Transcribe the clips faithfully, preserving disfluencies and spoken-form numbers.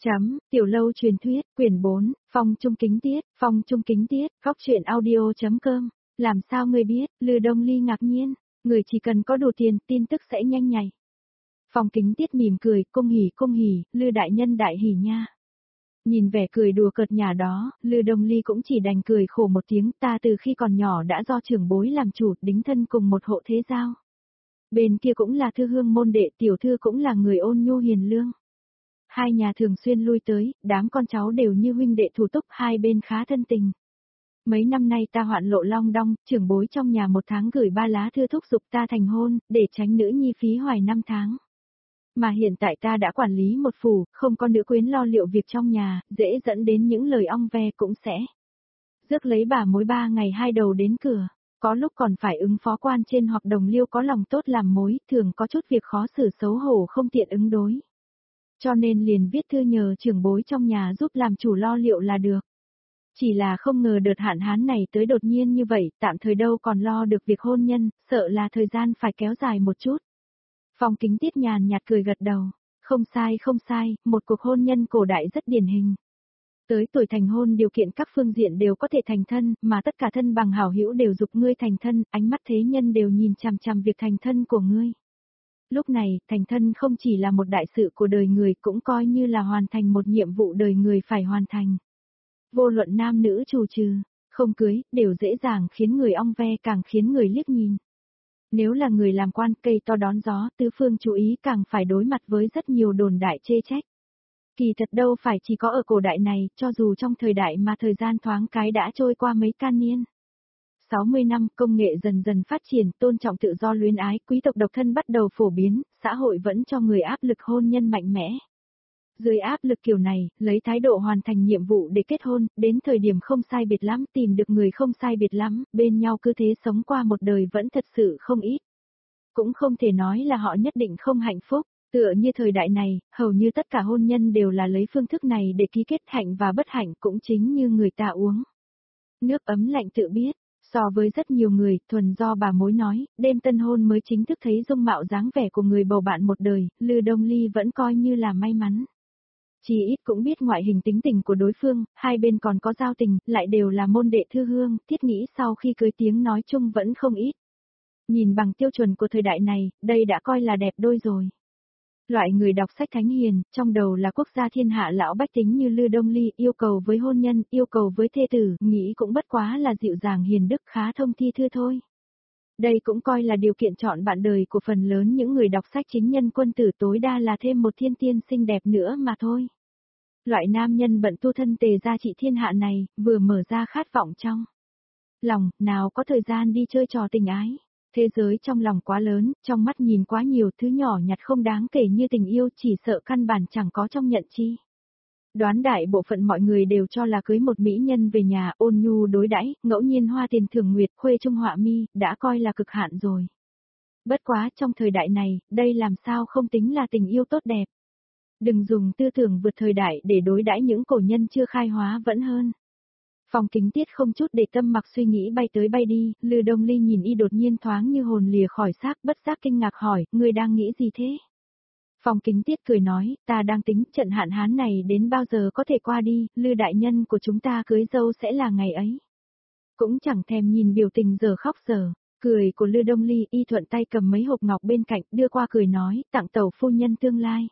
Chấm, Tiểu Lâu truyền thuyết, quyển bốn, Phong Trung Kính Tiết, Phong Trung Kính Tiết, góc truyện audio.com. Làm sao ngươi biết? Lư Đông Ly ngạc nhiên, người chỉ cần có đủ tiền, tin tức sẽ nhanh nhạy. Phong Kính Tiết mỉm cười, cung hỉ cung hỉ, Lư đại nhân đại hỉ nha. Nhìn vẻ cười đùa cợt nhả đó, Lư Đông Ly cũng chỉ đành cười khổ một tiếng, ta từ khi còn nhỏ đã do trưởng bối làm chủ, đính thân cùng một hộ thế giao. Bên kia cũng là thư hương môn đệ, tiểu thư cũng là người ôn nhu hiền lương. Hai nhà thường xuyên lui tới, đám con cháu đều như huynh đệ thủ túc, hai bên khá thân tình. Mấy năm nay ta hoạn lộ long đong, trưởng bối trong nhà một tháng gửi ba lá thư thúc giục ta thành hôn, để tránh nữ nhi phí hoài năm tháng. Mà hiện tại ta đã quản lý một phủ, không có nữ quyến lo liệu việc trong nhà, dễ dẫn đến những lời ong ve cũng sẽ. Rước lấy bà mối ba ngày hai đầu đến cửa, có lúc còn phải ứng phó quan trên hoặc đồng liêu có lòng tốt làm mối, thường có chút việc khó xử xấu hổ không tiện ứng đối. Cho nên liền viết thư nhờ trưởng bối trong nhà giúp làm chủ lo liệu là được. Chỉ là không ngờ đợt hạn hán này tới đột nhiên như vậy, tạm thời đâu còn lo được việc hôn nhân, sợ là thời gian phải kéo dài một chút. Phong Kính Tiết nhàn nhạt cười gật đầu, không sai không sai, một cuộc hôn nhân cổ đại rất điển hình. Tới tuổi thành hôn điều kiện các phương diện đều có thể thành thân, mà tất cả thân bằng hảo hữu đều dục ngươi thành thân, ánh mắt thế nhân đều nhìn chằm chằm việc thành thân của ngươi. Lúc này, thành thân không chỉ là một đại sự của đời người cũng coi như là hoàn thành một nhiệm vụ đời người phải hoàn thành. Vô luận nam nữ trù trừ, không cưới, đều dễ dàng khiến người ong ve càng khiến người liếc nhìn. Nếu là người làm quan cây to đón gió, tứ phương chú ý càng phải đối mặt với rất nhiều đồn đại chê trách. Kỳ thật đâu phải chỉ có ở cổ đại này, cho dù trong thời đại mà thời gian thoáng cái đã trôi qua mấy can niên. sáu mươi năm, công nghệ dần dần phát triển, tôn trọng tự do luyến ái, quý tộc độc thân bắt đầu phổ biến, xã hội vẫn cho người áp lực hôn nhân mạnh mẽ. Dưới áp lực kiểu này, lấy thái độ hoàn thành nhiệm vụ để kết hôn, đến thời điểm không sai biệt lắm, tìm được người không sai biệt lắm, bên nhau cứ thế sống qua một đời vẫn thật sự không ít. Cũng không thể nói là họ nhất định không hạnh phúc, tựa như thời đại này, hầu như tất cả hôn nhân đều là lấy phương thức này để ký kết, hạnh và bất hạnh cũng chính như người ta uống nước ấm lạnh tự biết. So với rất nhiều người, thuần do bà mối nói, đêm tân hôn mới chính thức thấy dung mạo dáng vẻ của người bầu bạn một đời, Lư Đông Ly vẫn coi như là may mắn. Chỉ ít cũng biết ngoại hình tính tình của đối phương, hai bên còn có giao tình, lại đều là môn đệ thư hương, thiết nghĩ sau khi cưới tiếng nói chung vẫn không ít. Nhìn bằng tiêu chuẩn của thời đại này, đây đã coi là đẹp đôi rồi. Loại người đọc sách thánh hiền, trong đầu là quốc gia thiên hạ lão bách tính như Lư Đông Ly, yêu cầu với hôn nhân, yêu cầu với thê tử, nghĩ cũng bất quá là dịu dàng hiền đức khá thông thi thư thôi. Đây cũng coi là điều kiện chọn bạn đời của phần lớn những người đọc sách chính nhân quân tử, tối đa là thêm một thiên tiên xinh đẹp nữa mà thôi. Loại nam nhân bận tu thân tề gia trị thiên hạ này, vừa mở ra khát vọng trong lòng, nào có thời gian đi chơi trò tình ái. Thế giới trong lòng quá lớn, trong mắt nhìn quá nhiều thứ nhỏ nhặt không đáng kể như tình yêu, chỉ sợ căn bản chẳng có trong nhận chi. Đoán đại bộ phận mọi người đều cho là cưới một mỹ nhân về nhà ôn nhu đối đãi, ngẫu nhiên hoa tiền thưởng nguyệt, khuê trung họa mi, đã coi là cực hạn rồi. Bất quá trong thời đại này, đây làm sao không tính là tình yêu tốt đẹp. Đừng dùng tư tưởng vượt thời đại để đối đãi những cổ nhân chưa khai hóa vẫn hơn. Phong Kính Tiết không chút để tâm mặc suy nghĩ bay tới bay đi, Lư Đông Ly nhìn y đột nhiên thoáng như hồn lìa khỏi xác, bất giác kinh ngạc hỏi, ngươi đang nghĩ gì thế? Phong Kính Tiết cười nói, ta đang tính trận hạn hán này đến bao giờ có thể qua đi, Lư đại nhân của chúng ta cưới dâu sẽ là ngày ấy. Cũng chẳng thèm nhìn biểu tình giờ khóc giờ, cười của Lư Đông Ly, y thuận tay cầm mấy hộp ngọc bên cạnh, đưa qua cười nói, tặng tẩu phu nhân tương lai.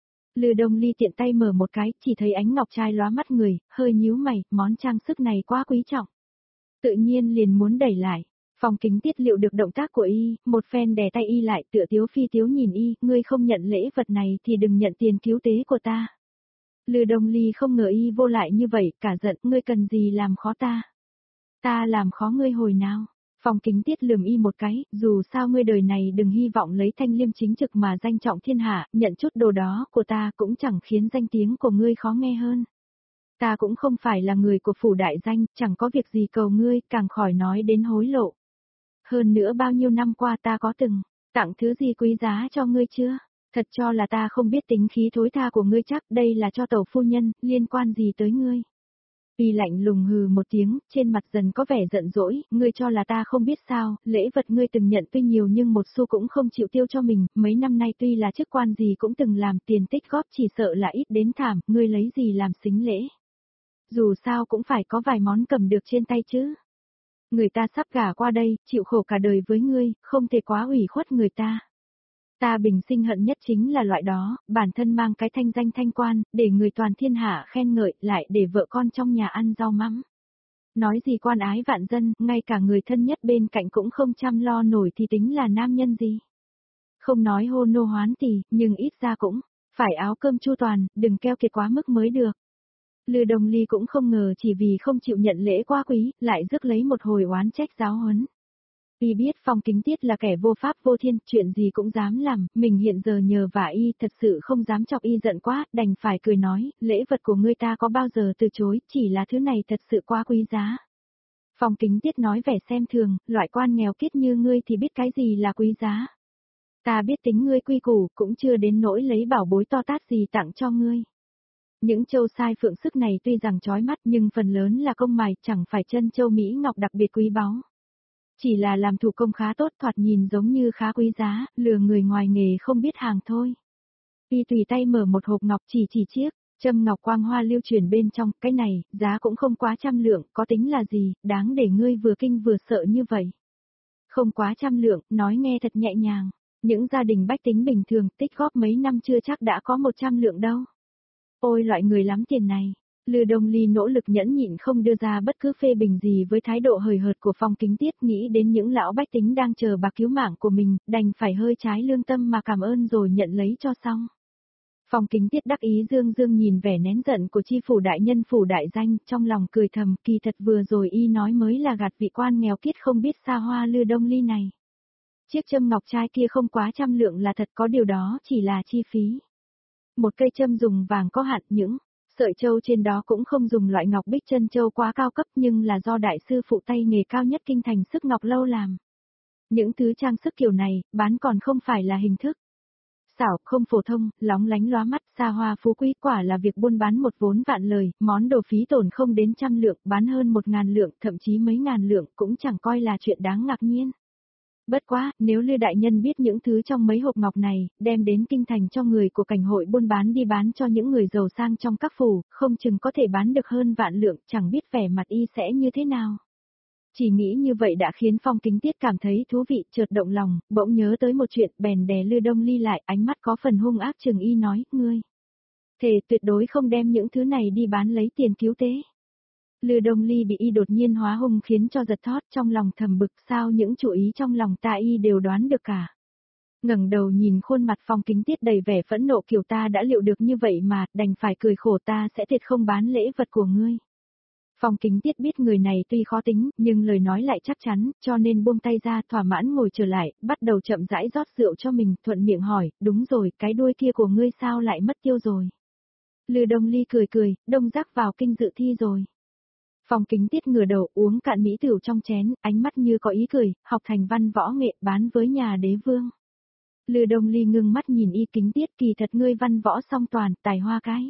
Lư Đông Ly tiện tay mở một cái, chỉ thấy ánh ngọc trai lóa mắt người, hơi nhíu mày, món trang sức này quá quý trọng. Tự nhiên liền muốn đẩy lại. Phong Kính Tiết liệu được động tác của y, một phen đè tay y lại, tựa tiếu phi tiếu nhìn y, ngươi không nhận lễ vật này thì đừng nhận tiền cứu tế của ta. Lư Đông Ly không ngờ y vô lại như vậy, cả giận, ngươi cần gì làm khó ta? Ta làm khó ngươi hồi nào? Phong Kính Tiết lườm y một cái, dù sao ngươi đời này đừng hy vọng lấy thanh liêm chính trực mà danh trọng thiên hạ, nhận chút đồ đó của ta cũng chẳng khiến danh tiếng của ngươi khó nghe hơn. Ta cũng không phải là người của phủ đại danh, chẳng có việc gì cầu ngươi, càng khỏi nói đến hối lộ. Hơn nữa bao nhiêu năm qua ta có từng tặng thứ gì quý giá cho ngươi chưa? Thật cho là ta không biết tính khí thối tha của ngươi chắc, đây là cho tẩu phu nhân, liên quan gì tới ngươi? Y lạnh lùng hừ một tiếng, trên mặt dần có vẻ giận dỗi, ngươi cho là ta không biết sao, lễ vật ngươi từng nhận tuy nhiều nhưng một xu cũng không chịu tiêu cho mình, mấy năm nay tuy là chức quan gì cũng từng làm tiền tích góp chỉ sợ là ít đến thảm, ngươi lấy gì làm xính lễ. Dù sao cũng phải có vài món cầm được trên tay chứ. Người ta sắp gả qua đây, chịu khổ cả đời với ngươi, không thể quá ủy khuất người ta. Ta bình sinh hận nhất chính là loại đó, bản thân mang cái thanh danh thanh quan, để người toàn thiên hạ khen ngợi, lại để vợ con trong nhà ăn rau mắm. Nói gì quan ái vạn dân, ngay cả người thân nhất bên cạnh cũng không chăm lo nổi thì tính là nam nhân gì. Không nói hô nô hoán tỷ, nhưng ít ra cũng phải áo cơm chu toàn, đừng keo kiệt quá mức mới được. Lư Đông Ly cũng không ngờ chỉ vì không chịu nhận lễ quá quý, lại rước lấy một hồi oán trách giáo huấn. Y biết Phong Kính Tiết là kẻ vô pháp vô thiên, chuyện gì cũng dám làm, mình hiện giờ nhờ vả y thật sự không dám chọc y giận quá, đành phải cười nói, lễ vật của ngươi ta có bao giờ từ chối, chỉ là thứ này thật sự quá quý giá. Phong Kính Tiết nói vẻ xem thường, loại quan nghèo kiết như ngươi thì biết cái gì là quý giá. Ta biết tính ngươi quy củ, cũng chưa đến nỗi lấy bảo bối to tát gì tặng cho ngươi. Những châu sai phượng sức này tuy rằng chói mắt nhưng phần lớn là công mài, chẳng phải chân châu Mỹ ngọc đặc biệt quý báu. Chỉ là làm thủ công khá tốt, thoạt nhìn giống như khá quý giá, lừa người ngoài nghề không biết hàng thôi. Y tùy tay mở một hộp ngọc chỉ chỉ chiếc, châm ngọc quang hoa lưu truyền bên trong, cái này, giá cũng không quá trăm lượng, có tính là gì, đáng để ngươi vừa kinh vừa sợ như vậy. Không quá trăm lượng, nói nghe thật nhẹ nhàng, những gia đình bách tính bình thường tích góp mấy năm chưa chắc đã có một trăm lượng đâu. Ôi loại người lắm tiền này. Lư Đông Ly nỗ lực nhẫn nhịn không đưa ra bất cứ phê bình gì với thái độ hời hợt của Phong Kính Tiết, nghĩ đến những lão bách tính đang chờ bà cứu mạng của mình, đành phải hơi trái lương tâm mà cảm ơn rồi nhận lấy cho xong. Phong Kính Tiết đắc ý dương dương nhìn vẻ nén giận của chi phủ đại nhân phủ đại danh, trong lòng cười thầm, kỳ thật vừa rồi y nói mới là gạt vị quan nghèo kiết không biết xa hoa Lư Đông Ly này. Chiếc châm ngọc trai kia không quá trăm lượng là thật, có điều đó chỉ là chi phí. Một cây châm dùng vàng có hạn, những sợi châu trên đó cũng không dùng loại ngọc bích chân châu quá cao cấp nhưng là do đại sư phụ tay nghề cao nhất kinh thành sức ngọc lâu làm. Những thứ trang sức kiểu này, bán còn không phải là hình thức xảo, không phổ thông, lóng lánh lóa mắt, xa hoa phú quý, quả là việc buôn bán một vốn vạn lời, món đồ phí tổn không đến trăm lượng, bán hơn một ngàn lượng, thậm chí mấy ngàn lượng cũng chẳng coi là chuyện đáng ngạc nhiên. Bất quá, nếu Lư đại nhân biết những thứ trong mấy hộp ngọc này, đem đến kinh thành cho người của cảnh hội buôn bán đi bán cho những người giàu sang trong các phủ, không chừng có thể bán được hơn vạn lượng, chẳng biết vẻ mặt y sẽ như thế nào. Chỉ nghĩ như vậy đã khiến Phong Kính Tiết cảm thấy thú vị, chợt động lòng, bỗng nhớ tới một chuyện, bèn đè Lư Đông Ly lại, ánh mắt có phần hung ác chừng y nói, ngươi thề tuyệt đối không đem những thứ này đi bán lấy tiền cứu tế. Lư Đông Ly bị y đột nhiên hóa hung khiến cho giật thót, trong lòng thầm bực, sao những chủ ý trong lòng ta y đều đoán được cả. Ngẩng đầu nhìn khuôn mặt Phong Kính Tiết đầy vẻ phẫn nộ, kiểu ta đã liệu được như vậy mà, đành phải cười khổ, ta sẽ thiệt không bán lễ vật của ngươi. Phong Kính Tiết biết người này tuy khó tính, nhưng lời nói lại chắc chắn, cho nên buông tay ra, thỏa mãn ngồi trở lại, bắt đầu chậm rãi rót rượu cho mình, thuận miệng hỏi, đúng rồi, cái đuôi kia của ngươi sao lại mất tiêu rồi? Lư Đông Ly cười cười, đông giác vào kinh dự thi rồi. Phong Kính Tiết ngửa đầu uống cạn mỹ tửu trong chén, ánh mắt như có ý cười, học thành văn võ nghệ bán với nhà đế vương. Lư Đông Ly ngưng mắt nhìn y, Kính Tiết, kỳ thật ngươi văn võ song toàn, tài hoa cái.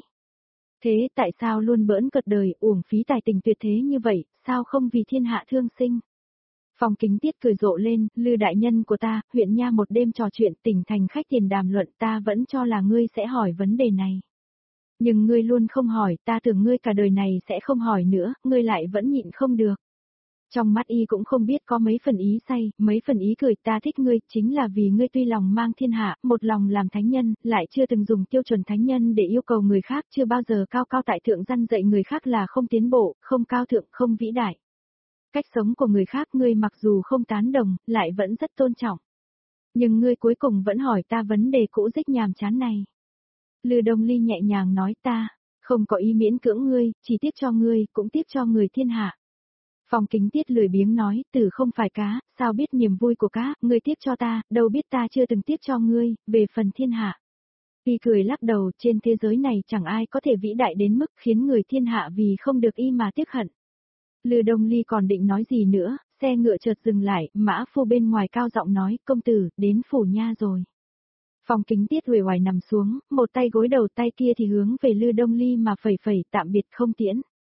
Thế tại sao luôn bỡn cợt đời, uổng phí tài tình tuyệt thế như vậy, sao không vì thiên hạ thương sinh? Phong Kính Tiết cười rộ lên, Lư đại nhân của ta, huyện nha một đêm trò chuyện, tỉnh thành khách tiền đàm luận, ta vẫn cho là ngươi sẽ hỏi vấn đề này. Nhưng ngươi luôn không hỏi, ta tưởng ngươi cả đời này sẽ không hỏi nữa, ngươi lại vẫn nhịn không được. Trong mắt y cũng không biết có mấy phần ý say, mấy phần ý cười, ta thích ngươi, chính là vì ngươi tuy lòng mang thiên hạ, một lòng làm thánh nhân, lại chưa từng dùng tiêu chuẩn thánh nhân để yêu cầu người khác, chưa bao giờ cao cao tại thượng răn dạy người khác là không tiến bộ, không cao thượng, không vĩ đại. Cách sống của người khác ngươi mặc dù không tán đồng, lại vẫn rất tôn trọng. Nhưng ngươi cuối cùng vẫn hỏi ta vấn đề cũ dích nhàm chán này. Lư Đông Ly nhẹ nhàng nói, ta không có ý miễn cưỡng ngươi, chỉ tiếc cho ngươi, cũng tiếc cho người thiên hạ. Phong Kính Tiết lười biếng nói, tử không phải cá, sao biết niềm vui của cá, ngươi tiếc cho ta, đâu biết ta chưa từng tiếc cho ngươi, về phần thiên hạ. Y cười lắc đầu, trên thế giới này chẳng ai có thể vĩ đại đến mức khiến người thiên hạ vì không được y mà tiếc hận. Lư Đông Ly còn định nói gì nữa, xe ngựa chợt dừng lại, mã phu bên ngoài cao giọng nói, công tử, đến phủ nha rồi. Phong Kính Tiết uể oải nằm xuống, một tay gối đầu, tay kia thì hướng về Lư Đông Ly mà phẩy phẩy, tạm biệt không tiễn.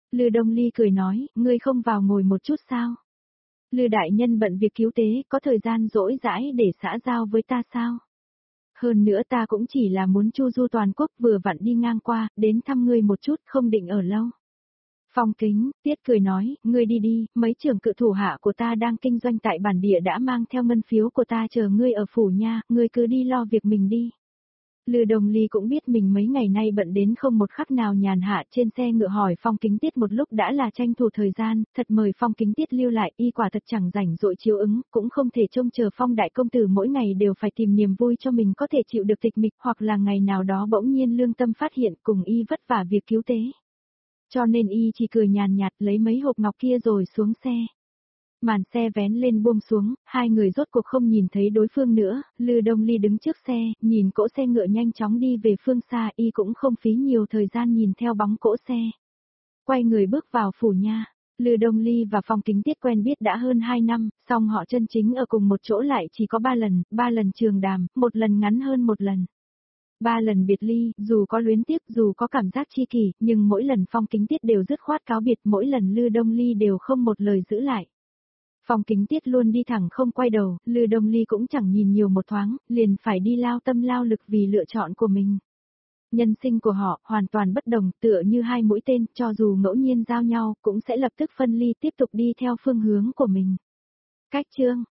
Lư Đông Ly cười nói, ngươi không vào ngồi một chút sao? Lư đại nhân bận việc cứu tế, có thời gian rỗi rãi để xã giao với ta sao? Hơn nữa ta cũng chỉ là muốn chu du toàn quốc vừa vặn đi ngang qua, đến thăm ngươi một chút, không định ở lâu. Phong Kính, Tiết cười nói, ngươi đi đi, mấy trưởng cự thủ hạ của ta đang kinh doanh tại bản địa đã mang theo ngân phiếu của ta chờ ngươi ở phủ nha, ngươi cứ đi lo việc mình đi. Lư Đồng Ly cũng biết mình mấy ngày nay bận đến không một khắc nào nhàn hạ, trên xe ngựa hỏi Phong Kính Tiết một lúc đã là tranh thủ thời gian, thật mời Phong Kính Tiết lưu lại, y quả thật chẳng rảnh rỗi chiếu ứng, cũng không thể trông chờ Phong đại công tử mỗi ngày đều phải tìm niềm vui cho mình có thể chịu được tịch mịch, hoặc là ngày nào đó bỗng nhiên lương tâm phát hiện cùng y vất vả việc cứu tế. Cho nên y chỉ cười nhàn nhạt lấy mấy hộp ngọc kia rồi xuống xe. Màn xe vén lên buông xuống, hai người rốt cuộc không nhìn thấy đối phương nữa, Lư Đông Ly đứng trước xe, nhìn cỗ xe ngựa nhanh chóng đi về phương xa, y cũng không phí nhiều thời gian nhìn theo bóng cỗ xe. Quay người bước vào phủ nha, Lư Đông Ly và Phong Kính Tiết quen biết đã hơn hai năm, song họ chân chính ở cùng một chỗ lại chỉ có ba lần, ba lần trường đàm, một lần ngắn hơn một lần. Ba lần biệt ly, dù có luyến tiếc, dù có cảm giác chi kỷ, nhưng mỗi lần Phong Kính Tiết đều dứt khoát cáo biệt, mỗi lần Lư Đông Ly đều không một lời giữ lại. Phong Kính Tiết luôn đi thẳng không quay đầu, Lư Đông Ly cũng chẳng nhìn nhiều một thoáng, liền phải đi lao tâm lao lực vì lựa chọn của mình. Nhân sinh của họ hoàn toàn bất đồng, tựa như hai mũi tên, cho dù ngẫu nhiên giao nhau, cũng sẽ lập tức phân ly tiếp tục đi theo phương hướng của mình. Cách chương